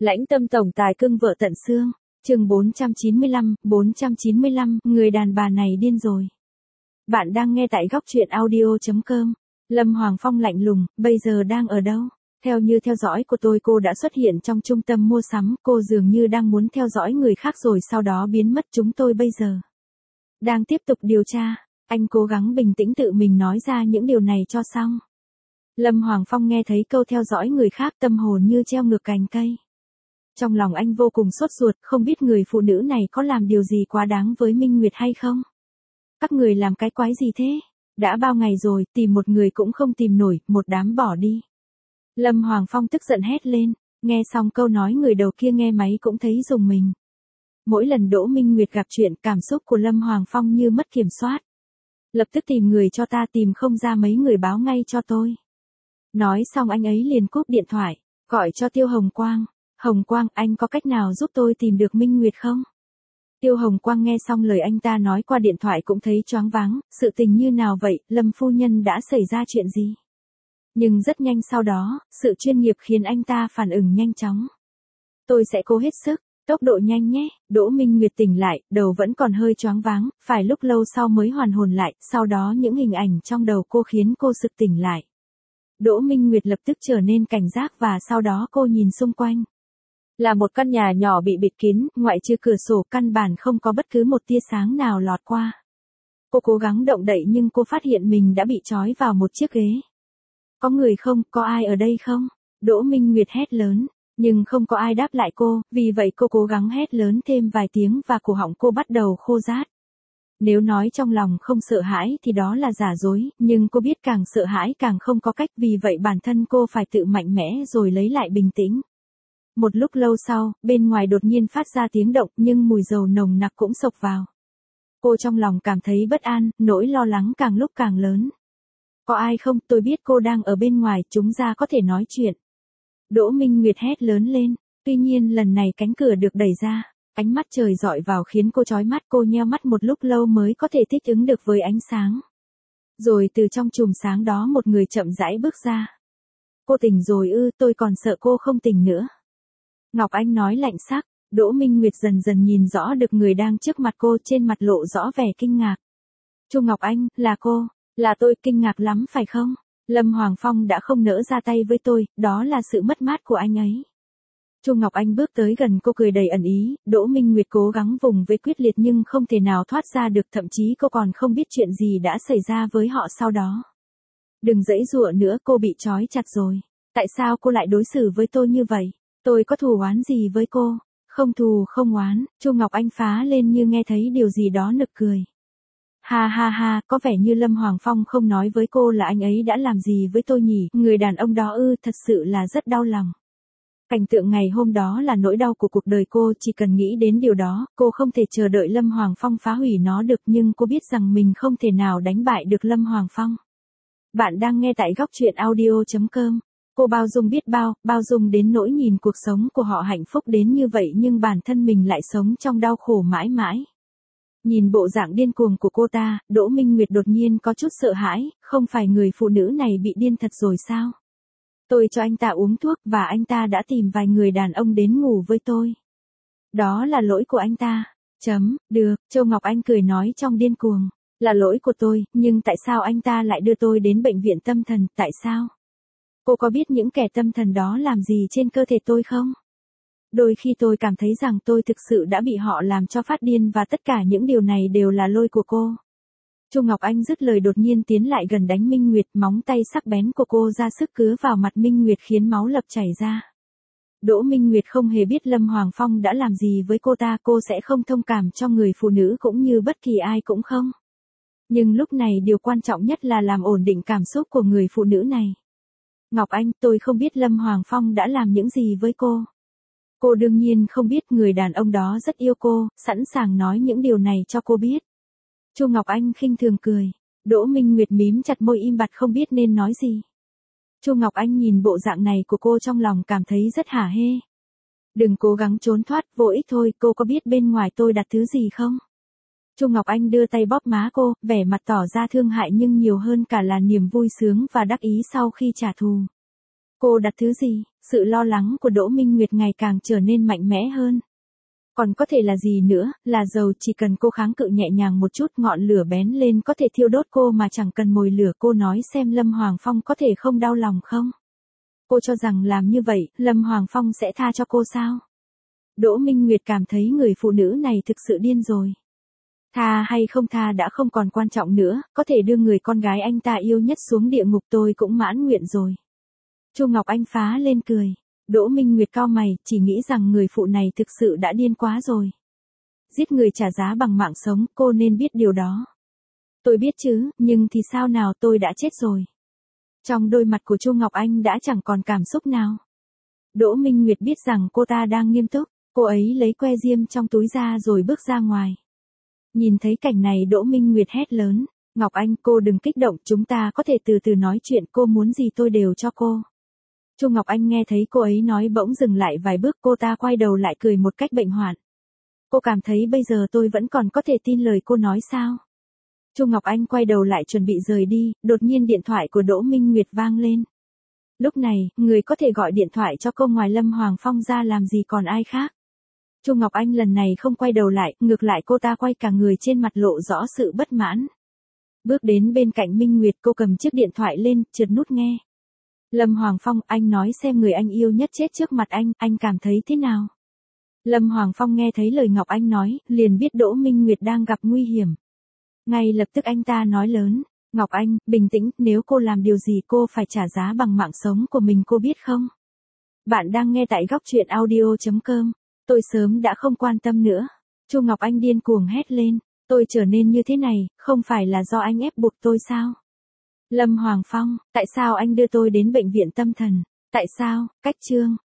Lãnh tâm tổng tài cưng vợ tận xương. Chương 495, người đàn bà này điên rồi. Bạn đang nghe tại góc truyện audio.com. Lâm Hoàng Phong lạnh lùng, bây giờ đang ở đâu? Theo như theo dõi của tôi, cô đã xuất hiện trong trung tâm mua sắm, cô dường như đang muốn theo dõi người khác rồi sau đó biến mất. Chúng tôi bây giờ đang tiếp tục điều tra. Anh cố gắng bình tĩnh tự mình nói ra những điều này cho xong. Lâm Hoàng Phong nghe thấy câu theo dõi người khác, tâm hồn như treo ngược cành cây. Trong lòng anh vô cùng sốt ruột, không biết người phụ nữ này có làm điều gì quá đáng với Minh Nguyệt hay không? Các người làm cái quái gì thế? Đã bao ngày rồi, tìm một người cũng không tìm nổi, một đám bỏ đi. Lâm Hoàng Phong tức giận hét lên, nghe xong câu nói người đầu kia nghe máy cũng thấy rùng mình. Mỗi lần Đỗ Minh Nguyệt gặp chuyện, cảm xúc của Lâm Hoàng Phong như mất kiểm soát. Lập tức tìm người cho ta, tìm không ra mấy người báo ngay cho tôi. Nói xong anh ấy liền cúp điện thoại, gọi cho Tiêu Hồng Quang. Hồng Quang, anh có cách nào giúp tôi tìm được Minh Nguyệt không? Tiêu Hồng Quang nghe xong lời anh ta nói qua điện thoại cũng thấy choáng váng, sự tình như nào vậy, Lâm phu nhân đã xảy ra chuyện gì? Nhưng rất nhanh sau đó, sự chuyên nghiệp khiến anh ta phản ứng nhanh chóng. Tôi sẽ cố hết sức, tốc độ nhanh nhé. Đỗ Minh Nguyệt tỉnh lại, đầu vẫn còn hơi choáng váng, phải lúc lâu sau mới hoàn hồn lại, sau đó những hình ảnh trong đầu cô khiến cô sực tỉnh lại. Đỗ Minh Nguyệt lập tức trở nên cảnh giác và sau đó cô nhìn xung quanh. Là một căn nhà nhỏ bị bịt kín, ngoại trừ cửa sổ căn bản không có bất cứ một tia sáng nào lọt qua. Cô cố gắng động đậy nhưng cô phát hiện mình đã bị trói vào một chiếc ghế. Có người không, có ai ở đây không? Đỗ Minh Nguyệt hét lớn, nhưng không có ai đáp lại cô, vì vậy cô cố gắng hét lớn thêm vài tiếng và cổ họng cô bắt đầu khô rát. Nếu nói trong lòng không sợ hãi thì đó là giả dối, nhưng cô biết càng sợ hãi càng không có cách, vì vậy bản thân cô phải tự mạnh mẽ rồi lấy lại bình tĩnh. Một lúc lâu sau, bên ngoài đột nhiên phát ra tiếng động nhưng mùi dầu nồng nặc cũng xộc vào. Cô trong lòng cảm thấy bất an, nỗi lo lắng càng lúc càng lớn. Có ai không, tôi biết cô đang ở bên ngoài, chúng ta có thể nói chuyện. Đỗ Minh Nguyệt hét lớn lên, tuy nhiên lần này cánh cửa được đẩy ra. Ánh mắt trời rọi vào khiến cô chói mắt, cô nheo mắt một lúc lâu mới có thể thích ứng được với ánh sáng. Rồi từ trong chùm sáng đó một người chậm rãi bước ra. Cô tỉnh rồi ư? Tôi còn sợ cô không tỉnh nữa. Ngọc Anh nói lạnh sắc. Đỗ Minh Nguyệt dần dần nhìn rõ được người đang trước mặt cô, trên mặt lộ rõ vẻ kinh ngạc. Chu Ngọc Anh, là cô, là tôi, kinh ngạc lắm phải không? Lâm Hoàng Phong đã không nỡ ra tay với tôi, đó là sự mất mát của anh ấy. Chu Ngọc Anh bước tới gần cô cười đầy ẩn ý, Đỗ Minh Nguyệt cố gắng vùng vẫy quyết liệt nhưng không thể nào thoát ra được, thậm chí cô còn không biết chuyện gì đã xảy ra với họ sau đó. Đừng giãy giụa nữa, cô bị trói chặt rồi. Tại sao cô lại đối xử với tôi như vậy? Tôi có thù oán gì với cô? Không thù không oán, Chu Ngọc Anh phá lên như nghe thấy điều gì đó nực cười. Ha ha ha, có vẻ như Lâm Hoàng Phong không nói với cô là anh ấy đã làm gì với tôi nhỉ, người đàn ông đó ư, thật sự là rất đau lòng. Cảnh tượng ngày hôm đó là nỗi đau của cuộc đời cô, chỉ cần nghĩ đến điều đó, cô không thể chờ đợi Lâm Hoàng Phong phá hủy nó được, nhưng cô biết rằng mình không thể nào đánh bại được Lâm Hoàng Phong. Bạn đang nghe tại góc truyện audio.com. Cô bao dung biết bao dung đến nỗi nhìn cuộc sống của họ hạnh phúc đến như vậy nhưng bản thân mình lại sống trong đau khổ mãi mãi. Nhìn bộ dạng điên cuồng của cô ta, Đỗ Minh Nguyệt đột nhiên có chút sợ hãi, không phải người phụ nữ này bị điên thật rồi sao? Tôi cho anh ta uống thuốc và anh ta đã tìm vài người đàn ông đến ngủ với tôi. Đó là lỗi của anh ta. Được, Châu Ngọc Anh cười nói trong điên cuồng. Là lỗi của tôi, nhưng tại sao anh ta lại đưa tôi đến bệnh viện tâm thần, tại sao? Cô có biết những kẻ tâm thần đó làm gì trên cơ thể tôi không? Đôi khi tôi cảm thấy rằng tôi thực sự đã bị họ làm cho phát điên và tất cả những điều này đều là lỗi của cô. Chu Ngọc Anh dứt lời đột nhiên tiến lại gần đánh Minh Nguyệt, móng tay sắc bén của cô ra sức cứa vào mặt Minh Nguyệt khiến máu lập chảy ra. Đỗ Minh Nguyệt không hề biết Lâm Hoàng Phong đã làm gì với cô ta, cô sẽ không thông cảm cho người phụ nữ cũng như bất kỳ ai cũng không. Nhưng lúc này điều quan trọng nhất là làm ổn định cảm xúc của người phụ nữ này. Ngọc Anh, tôi không biết Lâm Hoàng Phong đã làm những gì với cô. Cô đương nhiên không biết, người đàn ông đó rất yêu cô, sẵn sàng nói những điều này cho cô biết. Chu Ngọc Anh khinh thường cười. Đỗ Minh Nguyệt mím chặt môi im bặt không biết nên nói gì. Chu Ngọc Anh nhìn bộ dạng này của cô trong lòng cảm thấy rất hả hê. Đừng cố gắng trốn thoát, vô ích thôi, cô có biết bên ngoài tôi đặt thứ gì không? Chu Ngọc Anh đưa tay bóp má cô, vẻ mặt tỏ ra thương hại nhưng nhiều hơn cả là niềm vui sướng và đắc ý sau khi trả thù. Cô đặt thứ gì? Sự lo lắng của Đỗ Minh Nguyệt ngày càng trở nên mạnh mẽ hơn. Còn có thể là gì nữa, là dầu, chỉ cần cô kháng cự nhẹ nhàng một chút ngọn lửa bén lên có thể thiêu đốt cô mà chẳng cần mồi lửa. Cô nói xem Lâm Hoàng Phong có thể không đau lòng không? Cô cho rằng làm như vậy, Lâm Hoàng Phong sẽ tha cho cô sao? Đỗ Minh Nguyệt cảm thấy người phụ nữ này thực sự điên rồi. Tha hay không tha đã không còn quan trọng nữa, có thể đưa người con gái anh ta yêu nhất xuống địa ngục tôi cũng mãn nguyện rồi. Chu Ngọc Anh phá lên cười. Đỗ Minh Nguyệt cau mày, chỉ nghĩ rằng người phụ này thực sự đã điên quá rồi. Giết người trả giá bằng mạng sống, cô nên biết điều đó. Tôi biết chứ, nhưng thì sao nào, tôi đã chết rồi. Trong đôi mặt của Chu Ngọc Anh đã chẳng còn cảm xúc nào. Đỗ Minh Nguyệt biết rằng cô ta đang nghiêm túc, cô ấy lấy que diêm trong túi ra rồi bước ra ngoài. Nhìn thấy cảnh này Đỗ Minh Nguyệt hét lớn, Ngọc Anh, cô đừng kích động, chúng ta có thể từ từ nói chuyện, cô muốn gì tôi đều cho cô. Chu Ngọc Anh nghe thấy cô ấy nói bỗng dừng lại vài bước, cô ta quay đầu lại cười một cách bệnh hoạn. Cô cảm thấy bây giờ tôi vẫn còn có thể tin lời cô nói sao? Chu Ngọc Anh quay đầu lại chuẩn bị rời đi, đột nhiên điện thoại của Đỗ Minh Nguyệt vang lên. Lúc này, người có thể gọi điện thoại cho cô ngoài Lâm Hoàng Phong ra làm gì còn ai khác. Chu Ngọc Anh lần này không quay đầu lại, ngược lại cô ta quay cả người trên mặt lộ rõ sự bất mãn. Bước đến bên cạnh Minh Nguyệt, cô cầm chiếc điện thoại lên, trượt nút nghe. Lâm Hoàng Phong, anh nói xem người anh yêu nhất chết trước mặt anh cảm thấy thế nào? Lâm Hoàng Phong nghe thấy lời Ngọc Anh nói, liền biết Đỗ Minh Nguyệt đang gặp nguy hiểm. Ngay lập tức anh ta nói lớn, Ngọc Anh, bình tĩnh, nếu cô làm điều gì cô phải trả giá bằng mạng sống của mình, cô biết không? Bạn đang nghe tại góc truyện audio.com. Tôi sớm đã không quan tâm nữa. Chu Ngọc Anh điên cuồng hét lên, tôi trở nên như thế này, không phải là do anh ép buộc tôi sao? Lâm Hoàng Phong, tại sao anh đưa tôi đến bệnh viện tâm thần? Tại sao? Cách chương.